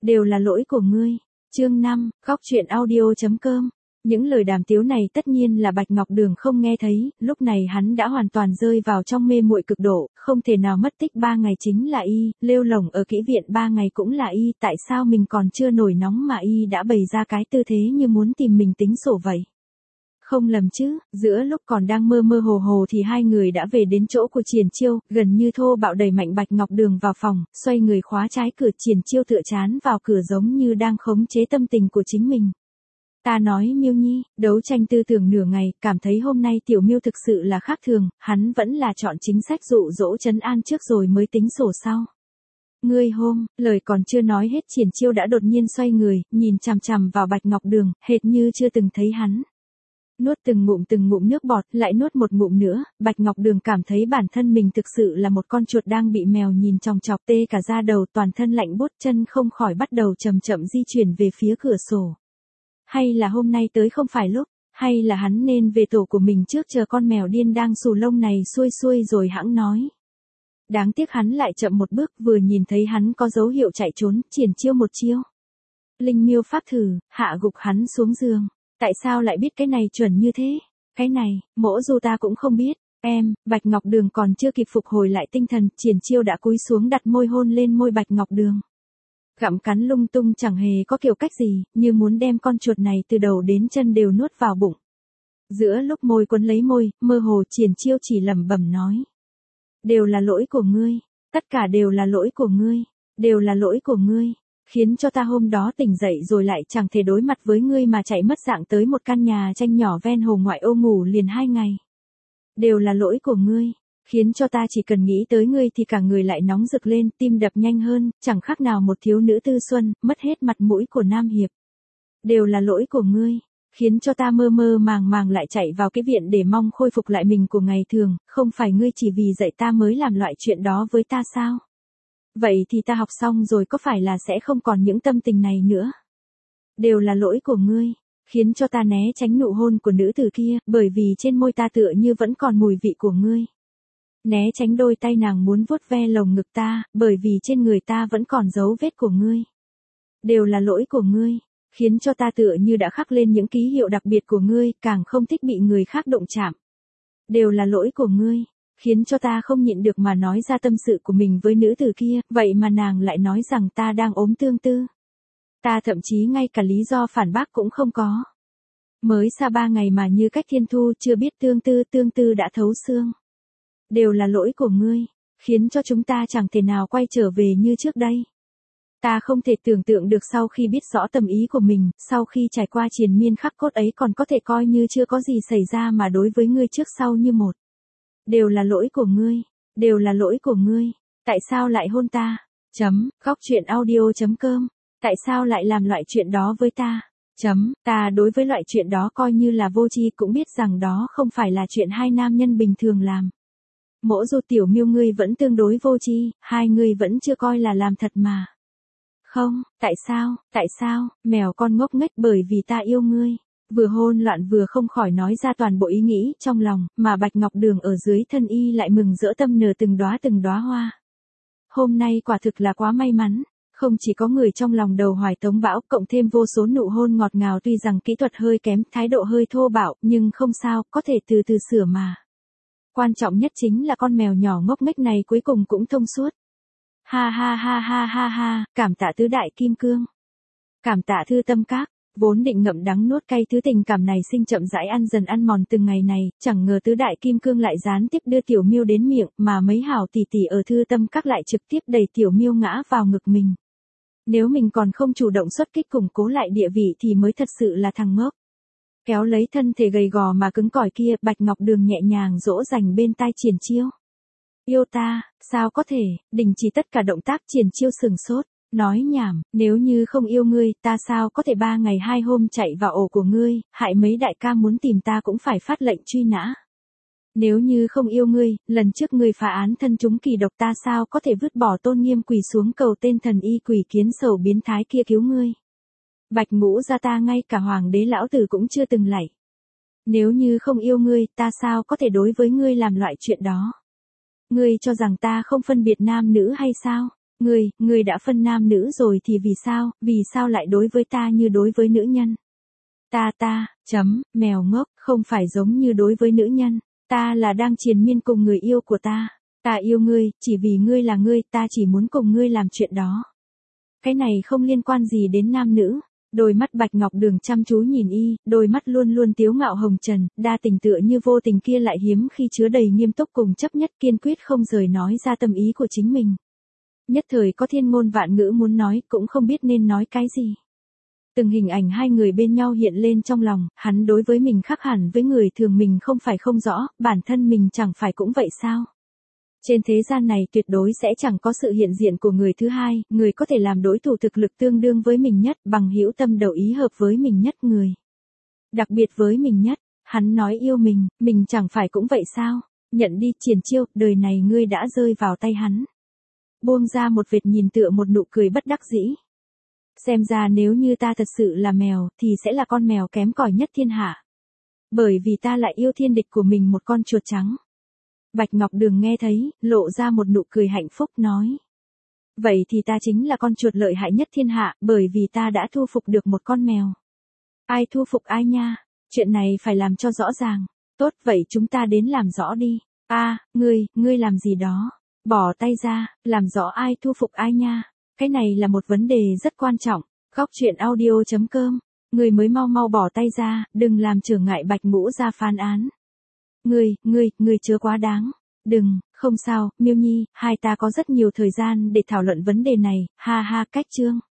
Đều là lỗi của ngươi. Chương 5, góc truyện audio.com. Những lời đàm tiếu này tất nhiên là Bạch Ngọc Đường không nghe thấy, lúc này hắn đã hoàn toàn rơi vào trong mê muội cực độ, không thể nào mất tích 3 ngày chính là y, lêu lổng ở kỹ viện 3 ngày cũng là y, tại sao mình còn chưa nổi nóng mà y đã bày ra cái tư thế như muốn tìm mình tính sổ vậy. Không lầm chứ, giữa lúc còn đang mơ mơ hồ hồ thì hai người đã về đến chỗ của Triển Chiêu, gần như thô bạo đẩy mạnh Bạch Ngọc Đường vào phòng, xoay người khóa trái cửa. Triển Chiêu tựa chán vào cửa giống như đang khống chế tâm tình của chính mình. Ta nói Miêu Nhi, đấu tranh tư tưởng nửa ngày, cảm thấy hôm nay Tiểu Miêu thực sự là khác thường, hắn vẫn là chọn chính sách dụ dỗ trấn an trước rồi mới tính sổ sau. Ngươi lời còn chưa nói hết Triển Chiêu đã đột nhiên xoay người, nhìn chằm chằm vào Bạch Ngọc Đường, hệt như chưa từng thấy hắn. Nuốt từng ngụm nước bọt, lại nuốt một ngụm nữa, Bạch Ngọc Đường cảm thấy bản thân mình thực sự là một con chuột đang bị mèo nhìn chòng chọc, tê cả da đầu, toàn thân lạnh buốt, chân không khỏi bắt đầu chậm chậm di chuyển về phía cửa sổ. Hay là hôm nay tới không phải lúc, hay là hắn nên về tổ của mình trước chờ con mèo điên đang xù lông này xuôi xuôi rồi hãng nói. Đáng tiếc hắn lại chậm một bước, vừa nhìn thấy hắn có dấu hiệu chạy trốn, Triển Chiêu một chiêu Linh Miêu pháp thử, hạ gục hắn xuống giường. Tại sao lại biết cái này chuẩn như thế? Cái này, mỗ dù ta cũng không biết. Bạch Ngọc Đường còn chưa kịp phục hồi lại tinh thần, Triển Chiêu đã cúi xuống đặt môi hôn lên môi Bạch Ngọc Đường. Gặm cắn lung tung chẳng hề có kiểu cách gì, như muốn đem con chuột này từ đầu đến chân đều nuốt vào bụng. Giữa lúc môi quấn lấy môi, mơ hồ Triển Chiêu chỉ lẩm bẩm nói. Đều là lỗi của ngươi, tất cả đều là lỗi của ngươi, đều là lỗi của ngươi. Khiến cho ta hôm đó tỉnh dậy rồi lại chẳng thể đối mặt với ngươi mà chạy mất dạng tới một căn nhà tranh nhỏ ven hồ ngoại ô ngủ liền 2 ngày. Đều là lỗi của ngươi, khiến cho ta chỉ cần nghĩ tới ngươi thì cả người lại nóng rực lên, tim đập nhanh hơn, chẳng khác nào một thiếu nữ tư xuân, mất hết mặt mũi của Nam Hiệp. Đều là lỗi của ngươi, khiến cho ta mơ mơ màng màng lại chạy vào cái viện để mong khôi phục lại mình của ngày thường, không phải ngươi chỉ vì dạy ta mới làm loại chuyện đó với ta sao? Vậy thì ta học xong rồi có phải là sẽ không còn những tâm tình này nữa? Đều là lỗi của ngươi, khiến cho ta né tránh nụ hôn của nữ tử kia, bởi vì trên môi ta tựa như vẫn còn mùi vị của ngươi. Né tránh đôi tay nàng muốn vuốt ve lồng ngực ta, bởi vì trên người ta vẫn còn dấu vết của ngươi. Đều là lỗi của ngươi, khiến cho ta tựa như đã khắc lên những ký hiệu đặc biệt của ngươi, càng không thích bị người khác động chạm. Đều là lỗi của ngươi, khiến cho ta không nhịn được mà nói ra tâm sự của mình với nữ tử kia, vậy mà nàng lại nói rằng ta đang ốm tương tư. Ta thậm chí ngay cả lý do phản bác cũng không có. Mới xa 3 ngày mà như cách thiên thu, chưa biết tương tư đã thấu xương. Đều là lỗi của ngươi, khiến cho chúng ta chẳng thể nào quay trở về như trước đây. Ta không thể tưởng tượng được sau khi biết rõ tâm ý của mình, sau khi trải qua triền miên khắc cốt ấy còn có thể coi như chưa có gì xảy ra mà đối với ngươi trước sau như một. Đều là lỗi của ngươi, đều là lỗi của ngươi, tại sao lại hôn ta? Góc truyện audio.com, tại sao lại làm loại chuyện đó với ta? Ta đối với loại chuyện đó coi như là vô tri, cũng biết rằng đó không phải là chuyện hai nam nhân bình thường làm. Mỗ dù Tiểu Miêu ngươi vẫn tương đối vô tri, hai người vẫn chưa coi là làm thật mà. Không, tại sao, mèo con ngốc nghếch, bởi vì ta yêu ngươi. Vừa hôn loạn vừa không khỏi nói ra toàn bộ ý nghĩ trong lòng, mà Bạch Ngọc Đường ở dưới thân y lại mừng rỡ tâm nở từng đóa hoa. Hôm nay quả thực là quá may mắn, không chỉ có người trong lòng đầu hoài tống bão, cộng thêm vô số nụ hôn ngọt ngào, tuy rằng kỹ thuật hơi kém, thái độ hơi thô bạo, nhưng không sao, có thể từ từ sửa mà. Quan trọng nhất chính là con mèo nhỏ ngốc nghếch này cuối cùng cũng thông suốt. Ha, cảm tạ tứ đại kim cương. Cảm tạ thư tâm các. Vốn định ngậm đắng nuốt cay, thứ tình cảm này sinh chậm rãi ăn dần ăn mòn từng ngày này, chẳng ngờ tứ đại kim cương lại gián tiếp đưa Tiểu Miêu đến miệng, mà mấy hảo tỷ tỷ ở thư tâm các lại trực tiếp đẩy Tiểu Miêu ngã vào ngực mình. Nếu mình còn không chủ động xuất kích củng cố lại địa vị thì mới thật sự là thằng ngốc. Kéo lấy thân thể gầy gò mà cứng cỏi kia, Bạch Ngọc Đường nhẹ nhàng dỗ dành bên tai Triển Chiêu. Yêu ta, sao có thể? Đình chỉ tất cả động tác. Triển Chiêu sừng sốt. Nói nhảm, nếu như không yêu ngươi, ta sao có thể 3 ngày 2 hôm chạy vào ổ của ngươi, hại mấy đại ca muốn tìm ta cũng phải phát lệnh truy nã. Nếu như không yêu ngươi, lần trước ngươi phá án thân chúng kỳ độc, ta sao có thể vứt bỏ tôn nghiêm quỳ xuống cầu tên thần y quỷ kiến sầu biến thái kia cứu ngươi. Bạch Ngũ gia ta ngay cả hoàng đế lão tử cũng chưa từng lạy. Nếu như không yêu ngươi, ta sao có thể đối với ngươi làm loại chuyện đó. Ngươi cho rằng ta không phân biệt nam nữ hay sao? Ngươi đã phân nam nữ rồi thì vì sao lại đối với ta như đối với nữ nhân? Mèo ngốc, không phải giống như đối với nữ nhân, ta là đang triền miên cùng người yêu của ta. Ta yêu ngươi, chỉ vì ngươi là ngươi, ta chỉ muốn cùng ngươi làm chuyện đó. Cái này không liên quan gì đến nam nữ. Đôi mắt Bạch Ngọc Đường chăm chú nhìn y, đôi mắt luôn luôn tiếu ngạo hồng trần, đa tình tựa như vô tình kia lại hiếm khi chứa đầy nghiêm túc cùng chấp nhất, kiên quyết không rời nói ra tâm ý của chính mình. Nhất thời có thiên ngôn vạn ngữ muốn nói, cũng không biết nên nói cái gì. Từng hình ảnh hai người bên nhau hiện lên trong lòng, hắn đối với mình khác hẳn với người thường, mình không phải không rõ, bản thân mình chẳng phải cũng vậy sao? Trên thế gian này tuyệt đối sẽ chẳng có sự hiện diện của người thứ hai, người có thể làm đối thủ thực lực tương đương với mình nhất, bằng hữu tâm đầu ý hợp với mình nhất, người đặc biệt với mình nhất. Hắn nói yêu mình chẳng phải cũng vậy sao? Nhận đi, triển chiêu, đời này ngươi đã rơi vào tay hắn. Buông ra một vệt nhìn tựa một nụ cười bất đắc dĩ. Xem ra nếu như ta thật sự là mèo, thì sẽ là con mèo kém cỏi nhất thiên hạ. Bởi vì ta lại yêu thiên địch của mình, một con chuột trắng. Bạch Ngọc Đường nghe thấy, lộ ra một nụ cười hạnh phúc nói. Vậy thì ta chính là con chuột lợi hại nhất thiên hạ, bởi vì ta đã thu phục được một con mèo. Ai thu phục ai nha? Chuyện này phải làm cho rõ ràng. Tốt, vậy chúng ta đến làm rõ đi. Ngươi làm gì đó? Bỏ tay ra, làm rõ ai thu phục ai nha. Cái này là một vấn đề rất quan trọng. Góc truyện audio.com. Ngươi mới mau bỏ tay ra, đừng làm trở ngại Bạch Ngũ ra phán án. Ngươi chớ quá đáng. Đừng, không sao, Miêu Nhi, hai ta có rất nhiều thời gian để thảo luận vấn đề này, ha ha, cách chương.